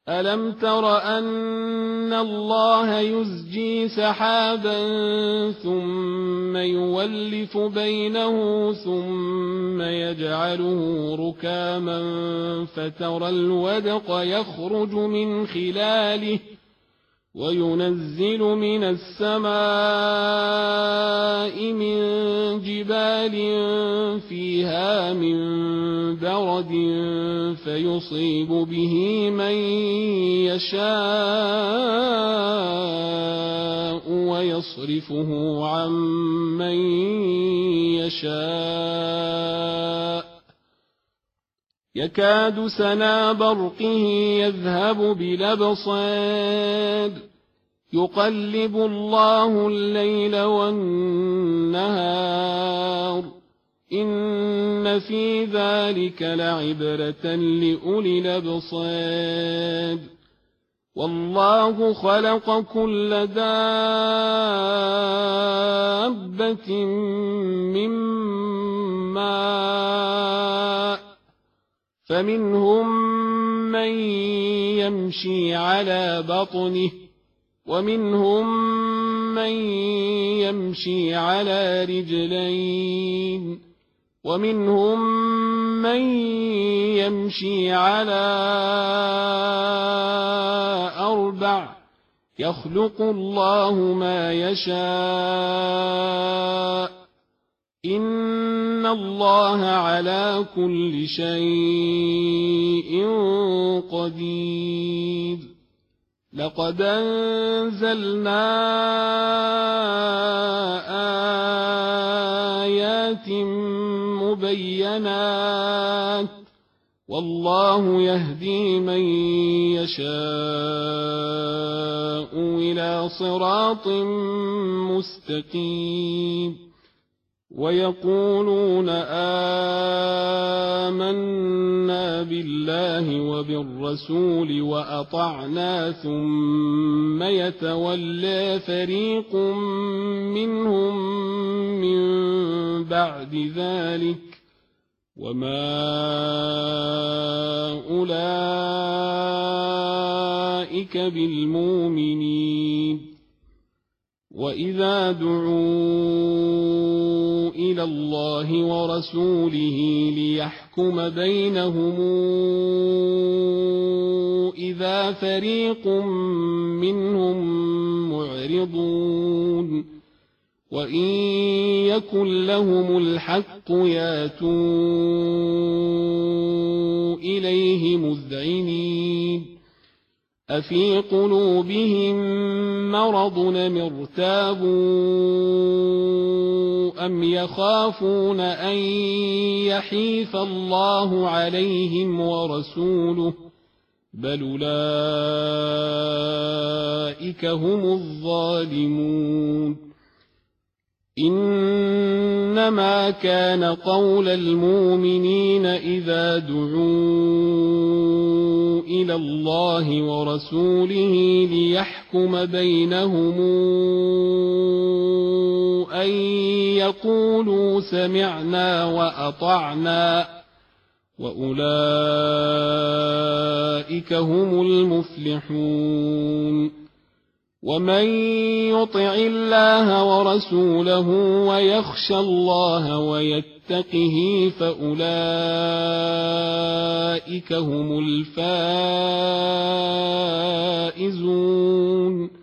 ألم تر أن الله يزجي سحابا ثم يولف بينه ثم يجعله ركاما فترى الودق يخرج من خلاله وينزل من السماء من جبال فيها من برد فيصيب به من يشاء ويصرفه عن من يشاء يكاد سنا برقه يذهب بالأبصار يقلب الله الليل والنهار إن في ذلك لعبرة لأولي الأبصار والله خلق كل دابة من ماء فمنهم من يمشي على بطنه ومنهم من يمشي على رجلين ومنهم من يمشي على أربع يخلق الله ما يشاء إن الله على كل شيء قدير لقد أنزلنا آيات مبينات والله يهدي من يشاء إلى صراط مستقيم ويقولون آمنا بالله وبالرسول وأطعنا ثم يتولى فريق منهم من بعد ذلك وما أولئك بالمؤمنين وإذا دعوا إلى الله ورسوله ليحكم بينهم إذا فريق منهم معرضون وإن يكن لهم الحق ياتوا إليه مذعنين أفي قلوبهم مرض أم ارتابوا أم يخافون أن يحيف الله عليهم ورسوله بل أولئك هم الظالمون إنما كان قول المؤمنين إذا دعوا إلى الله ورسوله ليحكم بينهم أن يقولوا سمعنا وأطعنا وأولئك هم المفلحون ومن يطع الله ورسوله ويخشى الله ويتقه فأولئك هم الفائزون